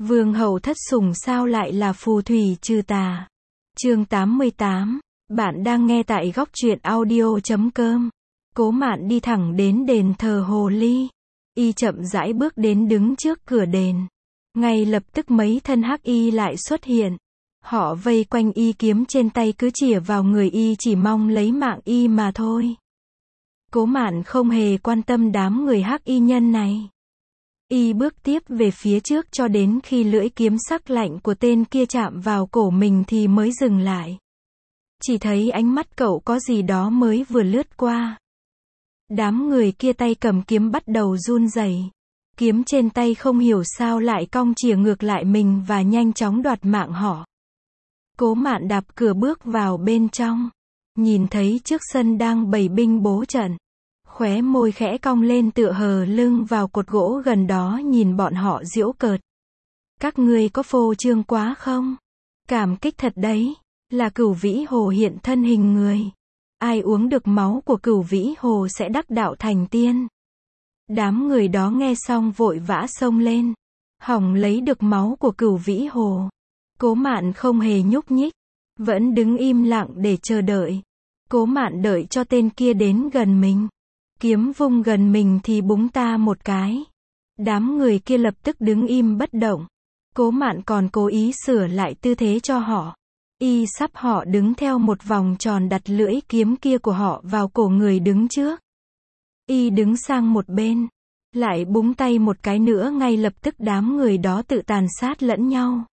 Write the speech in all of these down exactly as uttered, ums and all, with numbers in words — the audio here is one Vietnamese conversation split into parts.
Vương hầu thất sủng sao lại là phù thủy trừ tà. Chương tám mươi tám. Bạn đang nghe tại góc truyện audio chấm com. Cố Mạn đi thẳng đến đền thờ hồ ly. Y chậm rãi bước đến đứng trước cửa đền. Ngay lập tức mấy thân hắc y lại xuất hiện. Họ vây quanh y, kiếm trên tay cứ chĩa vào người y, chỉ mong lấy mạng y mà thôi. Cố Mạn không hề quan tâm đám người hắc y nhân này. Y bước tiếp về phía trước cho đến khi lưỡi kiếm sắc lạnh của tên kia chạm vào cổ mình thì mới dừng lại. Chỉ thấy ánh mắt cậu có gì đó mới vừa lướt qua. Đám người kia tay cầm kiếm bắt đầu run rẩy. Kiếm trên tay không hiểu sao lại cong chĩa ngược lại mình và nhanh chóng đoạt mạng họ. Cố Mạn đạp cửa bước vào bên trong. Nhìn thấy trước sân đang bày binh bố trận. Khóe môi khẽ cong lên tựa hờ lưng vào cột gỗ gần đó nhìn bọn họ giễu cợt. Các ngươi có phô trương quá không? Cảm kích thật đấy. Là Cửu Vĩ Hồ hiện thân hình người. Ai uống được máu của Cửu Vĩ Hồ sẽ đắc đạo thành tiên. Đám người đó nghe xong vội vã xông lên. Hỏng lấy được máu của Cửu Vĩ Hồ. Cố Mạn không hề nhúc nhích. Vẫn đứng im lặng để chờ đợi. Cố Mạn đợi cho tên kia đến gần mình. Kiếm vung gần mình thì búng ta một cái. Đám người kia lập tức đứng im bất động. Cố Mạn còn cố ý sửa lại tư thế cho họ. Y sắp họ đứng theo một vòng tròn đặt lưỡi kiếm kia của họ vào cổ người đứng trước. Y đứng sang một bên. Lại búng tay một cái nữa, ngay lập tức đám người đó tự tàn sát lẫn nhau.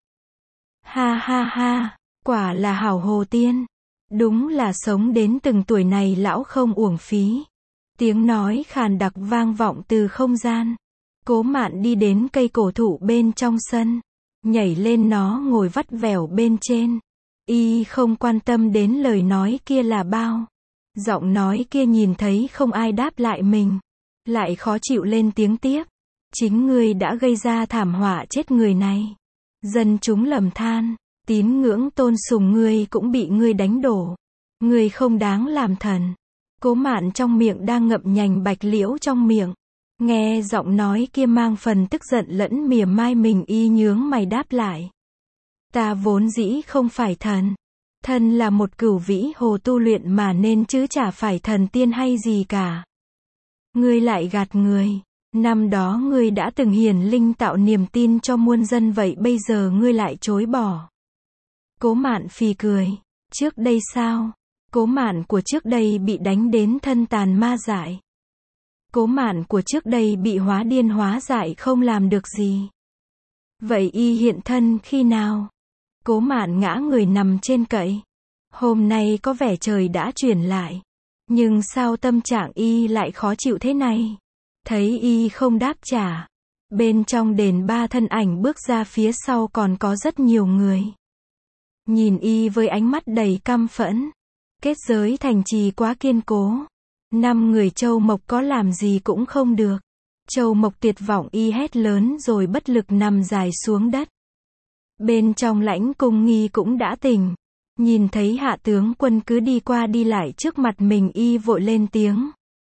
Ha ha ha, quả là hảo hồ tiên. Đúng là sống đến từng tuổi này lão không uổng phí. Tiếng nói khàn đặc vang vọng từ không gian. Cố Mạn đi đến cây cổ thụ bên trong sân. Nhảy lên nó ngồi vắt vẻo bên trên. Y không quan tâm đến lời nói kia là bao. Giọng nói kia nhìn thấy không ai đáp lại mình. Lại khó chịu lên tiếng tiếp. Chính ngươi đã gây ra thảm họa chết người này. Dân chúng lầm than. Tín ngưỡng tôn sùng ngươi cũng bị ngươi đánh đổ. Ngươi không đáng làm thần. Cố Mạn trong miệng đang ngậm nhành bạch liễu trong miệng. Nghe giọng nói kia mang phần tức giận lẫn mỉa mai mình, y nhướng mày đáp lại. Ta vốn dĩ không phải thần. Thần là một Cửu Vĩ Hồ tu luyện mà nên chứ chả phải thần tiên hay gì cả. Ngươi lại gạt người. Năm đó ngươi đã từng hiển linh tạo niềm tin cho muôn dân, vậy bây giờ ngươi lại chối bỏ. Cố Mạn phì cười. Trước đây sao? Cố Mạn của trước đây bị đánh đến thân tàn ma dại. Cố Mạn của trước đây bị hóa điên hóa dại không làm được gì. Vậy y hiện thân khi nào? Cố Mạn ngã người nằm trên cậy. Hôm nay có vẻ trời đã chuyển lại. Nhưng sao tâm trạng y lại khó chịu thế này? Thấy y không đáp trả. Bên trong đền ba thân ảnh bước ra, phía sau còn có rất nhiều người. Nhìn y với ánh mắt đầy căm phẫn. Kết giới thành trì quá kiên cố. Năm người Châu Mộc có làm gì cũng không được. Châu Mộc tuyệt vọng, y hét lớn rồi bất lực nằm dài xuống đất. Bên trong Lãnh Cung Nghi cũng đã tỉnh. Nhìn thấy Hạ tướng quân cứ đi qua đi lại trước mặt mình, y vội lên tiếng.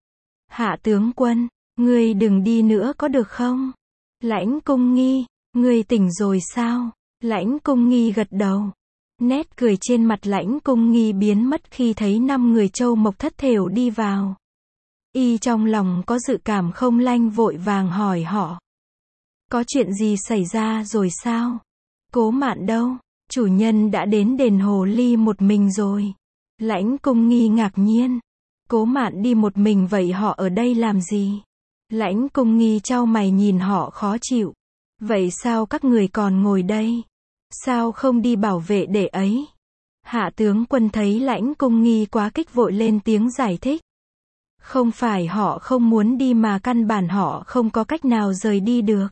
Hạ tướng quân, ngươi đừng đi nữa có được không? Lãnh Cung Nghi, ngươi tỉnh rồi sao? Lãnh Cung Nghi gật đầu. Nét cười trên mặt Lãnh Cung Nghi biến mất khi thấy năm người Châu Mộc thất thểu đi vào. Y trong lòng có dự cảm không lành, vội vàng hỏi họ. Có chuyện gì xảy ra rồi sao? Cố Mạn đâu? Chủ nhân đã đến đền hồ ly một mình rồi. Lãnh Cung Nghi ngạc nhiên. Cố Mạn đi một mình vậy họ ở đây làm gì? Lãnh Cung Nghi chau mày nhìn họ khó chịu. Vậy sao các người còn ngồi đây? Sao không đi bảo vệ để ấy? Hạ tướng quân thấy Lãnh Cung Nghi quá kích vội lên tiếng giải thích. Không phải họ không muốn đi mà căn bản họ không có cách nào rời đi được.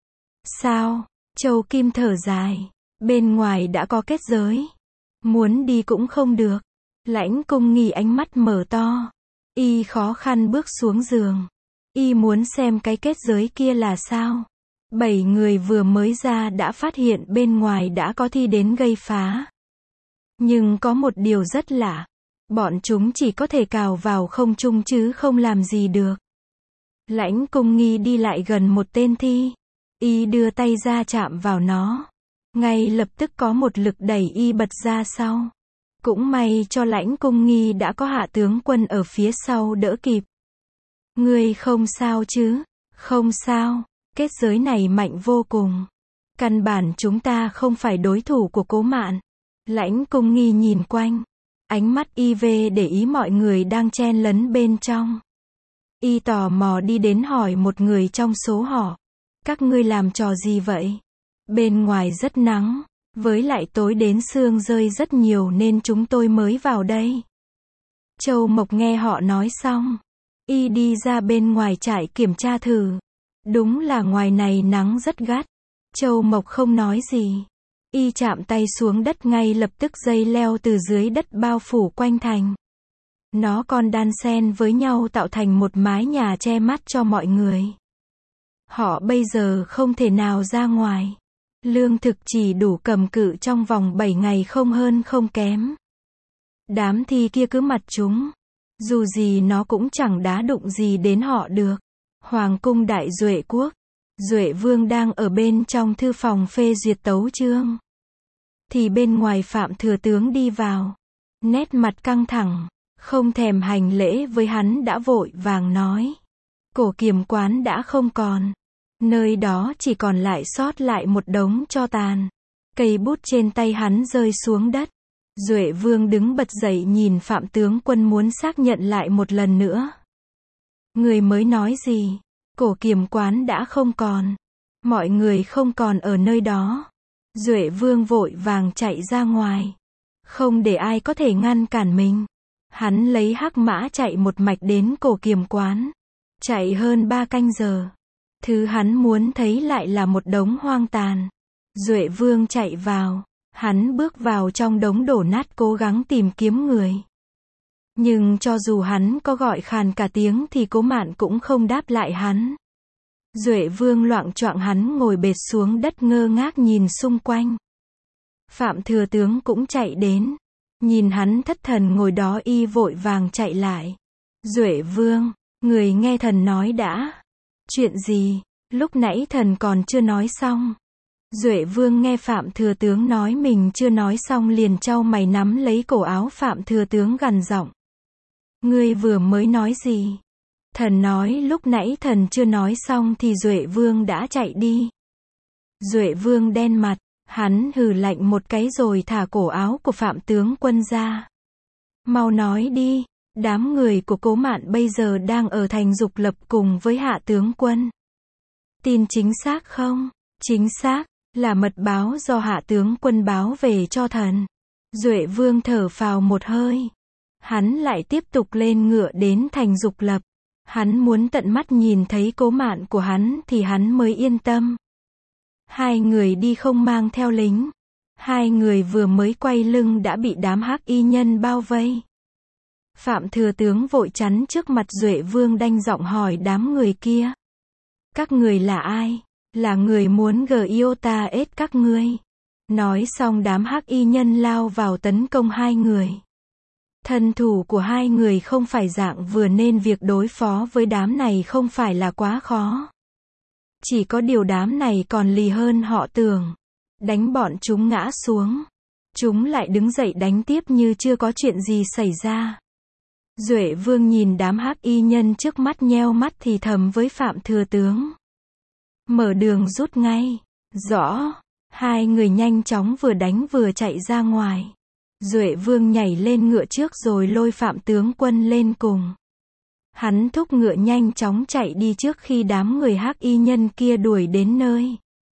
Sao? Châu Kim thở dài. Bên ngoài đã có kết giới. Muốn đi cũng không được. Lãnh Cung Nghi ánh mắt mở to. Y khó khăn bước xuống giường. Y muốn xem cái kết giới kia là sao. Bảy người vừa mới ra đã phát hiện bên ngoài đã có thi đến gây phá. Nhưng có một điều rất lạ. Bọn chúng chỉ có thể cào vào không trung chứ không làm gì được. Lãnh Cung Nghi đi lại gần một tên thi. Y đưa tay ra chạm vào nó. Ngay lập tức có một lực đẩy y bật ra sau. Cũng may cho Lãnh Cung Nghi đã có Hạ tướng quân ở phía sau đỡ kịp. Ngươi không sao chứ? Không sao, kết giới này mạnh vô cùng. Căn bản chúng ta không phải đối thủ của Cố Mạn. Lãnh Cung Nghi nhìn quanh. Ánh mắt y về để ý mọi người đang chen lấn bên trong. Y tò mò đi đến hỏi một người trong số họ. Các ngươi làm trò gì vậy? Bên ngoài rất nắng, với lại tối đến sương rơi rất nhiều nên chúng tôi mới vào đây. Châu Mộc nghe họ nói xong. Y đi ra bên ngoài trại kiểm tra thử. Đúng là ngoài này nắng rất gắt. Châu Mộc không nói gì. Y chạm tay xuống đất ngay lập tức dây leo từ dưới đất bao phủ quanh thành. Nó còn đan xen với nhau tạo thành một mái nhà che mắt cho mọi người. Họ bây giờ không thể nào ra ngoài. Lương thực chỉ đủ cầm cự trong vòng bảy ngày không hơn không kém. Đám thi kia cứ mặt chúng. Dù gì nó cũng chẳng đá đụng gì đến họ được. Hoàng cung Đại Duệ Quốc. Duệ Vương đang ở bên trong thư phòng phê duyệt tấu chương. Thì bên ngoài Phạm Thừa Tướng đi vào. Nét mặt căng thẳng. Không thèm hành lễ với hắn đã vội vàng nói. Cổ Kiềm quán đã không còn. Nơi đó chỉ còn lại sót lại một đống tro tàn. Cây bút trên tay hắn rơi xuống đất. Duệ Vương đứng bật dậy nhìn Phạm tướng quân muốn xác nhận lại một lần nữa. Người mới nói gì? Cổ Kiềm quán đã không còn. Mọi người không còn ở nơi đó. Duệ Vương vội vàng chạy ra ngoài. Không để ai có thể ngăn cản mình. Hắn lấy hắc mã chạy một mạch đến Cổ Kiềm quán. Chạy hơn ba canh giờ. Thứ hắn muốn thấy lại là một đống hoang tàn. Duệ Vương chạy vào. Hắn bước vào trong đống đổ nát cố gắng tìm kiếm người. Nhưng cho dù hắn có gọi khàn cả tiếng thì Cố Mạn cũng không đáp lại hắn. Duệ Vương loạng choạng hắn ngồi bệt xuống đất ngơ ngác nhìn xung quanh. Phạm Thừa Tướng cũng chạy đến. Nhìn hắn thất thần ngồi đó y vội vàng chạy lại. Duệ Vương, người nghe thần nói đã. Chuyện gì? Lúc nãy thần còn chưa nói xong. Duệ Vương nghe Phạm Thừa Tướng nói mình chưa nói xong liền chau mày nắm lấy cổ áo Phạm Thừa Tướng gằn giọng. Ngươi vừa mới nói gì? Thần nói lúc nãy thần chưa nói xong thì Duệ Vương đã chạy đi. Duệ Vương đen mặt, hắn hừ lạnh một cái rồi thả cổ áo của Phạm tướng quân ra. Mau nói đi, đám người của Cố Mạn bây giờ đang ở thành Dục Lập cùng với Hạ tướng quân. Tin chính xác không? Chính xác, là mật báo do Hạ tướng quân báo về cho thần. Duệ Vương thở phào một hơi. Hắn lại tiếp tục lên ngựa đến thành Dục Lập. Hắn muốn tận mắt nhìn thấy Cố Mạn của hắn thì hắn mới yên tâm. Hai người đi không mang theo lính. Hai người vừa mới quay lưng đã bị đám hắc y nhân bao vây. Phạm Thừa Tướng vội chắn trước mặt Duệ Vương đanh giọng hỏi đám người kia. Các người là ai? Là người muốn giota ết các ngươi. Nói xong đám hắc y nhân lao vào tấn công hai người. Thân thủ của hai người không phải dạng vừa nên việc đối phó với đám này không phải là quá khó. Chỉ có điều đám này còn lì hơn họ tưởng. Đánh bọn chúng ngã xuống. Chúng lại đứng dậy đánh tiếp như chưa có chuyện gì xảy ra. Duệ Vương nhìn đám hắc y nhân trước mắt nheo mắt thì thầm với Phạm Thừa Tướng. Mở đường rút ngay. Rõ. Hai người nhanh chóng vừa đánh vừa chạy ra ngoài. Duệ Vương nhảy lên ngựa trước rồi lôi Phạm tướng quân lên cùng. Hắn thúc ngựa nhanh chóng chạy đi trước khi đám người hắc y nhân kia đuổi đến nơi.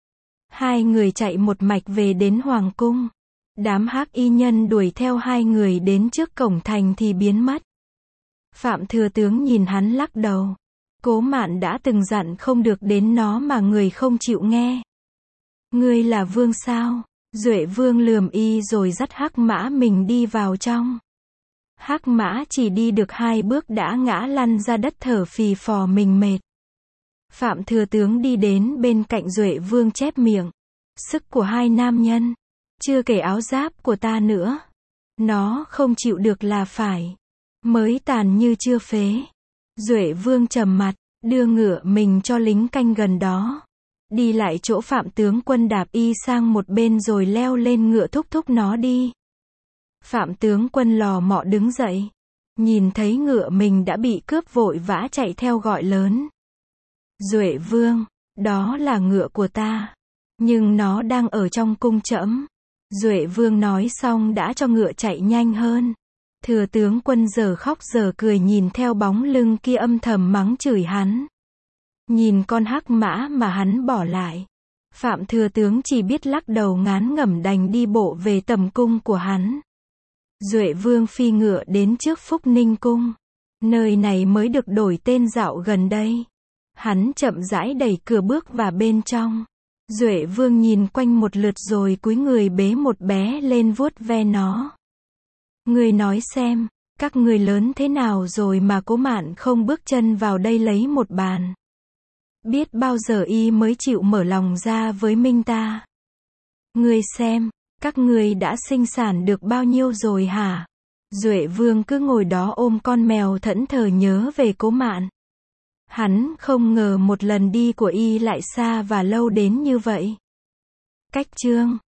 Hai người chạy một mạch về đến Hoàng cung. Đám hắc y nhân đuổi theo hai người đến trước cổng thành thì biến mất. Phạm Thừa Tướng nhìn hắn lắc đầu. Cố Mạn đã từng dặn không được đến nó mà người không chịu nghe. Ngươi là vương sao? Duệ Vương lườm y rồi dắt hắc mã mình đi vào trong. Hắc mã chỉ đi được hai bước đã ngã lăn ra đất thở phì phò mình mệt. Phạm Thừa Tướng đi đến bên cạnh Duệ Vương chép miệng. Sức của hai nam nhân. Chưa kể áo giáp của ta nữa. Nó không chịu được là phải. Mới tàn như chưa phế. Duệ Vương trầm mặt, đưa ngựa mình cho lính canh gần đó. Đi lại chỗ Phạm tướng quân đạp y sang một bên rồi leo lên ngựa thúc thúc nó đi. Phạm tướng quân lò mọ đứng dậy. Nhìn thấy ngựa mình đã bị cướp vội vã chạy theo gọi lớn. Duệ vương, đó là ngựa của ta. Nhưng nó đang ở trong cung trẫm. Duệ vương nói xong đã cho ngựa chạy nhanh hơn. Thừa tướng quân giờ khóc giờ cười nhìn theo bóng lưng kia âm thầm mắng chửi hắn. Nhìn con hắc mã mà hắn bỏ lại. Phạm thừa tướng chỉ biết lắc đầu ngán ngẩm đành đi bộ về tầm cung của hắn. Duệ vương phi ngựa đến trước Phúc Ninh cung. Nơi này mới được đổi tên dạo gần đây. Hắn chậm rãi đẩy cửa bước vào bên trong. Duệ vương nhìn quanh một lượt rồi cúi người bế một bé lên vuốt ve nó. Người nói xem, các người lớn thế nào rồi mà Cố Mạn không bước chân vào đây lấy một bàn. Biết bao giờ y mới chịu mở lòng ra với Minh ta. Người xem, các người đã sinh sản được bao nhiêu rồi hả? Duệ vương cứ ngồi đó ôm con mèo thẫn thờ nhớ về Cố Mạn. Hắn không ngờ một lần đi của y lại xa và lâu đến như vậy. Cách chương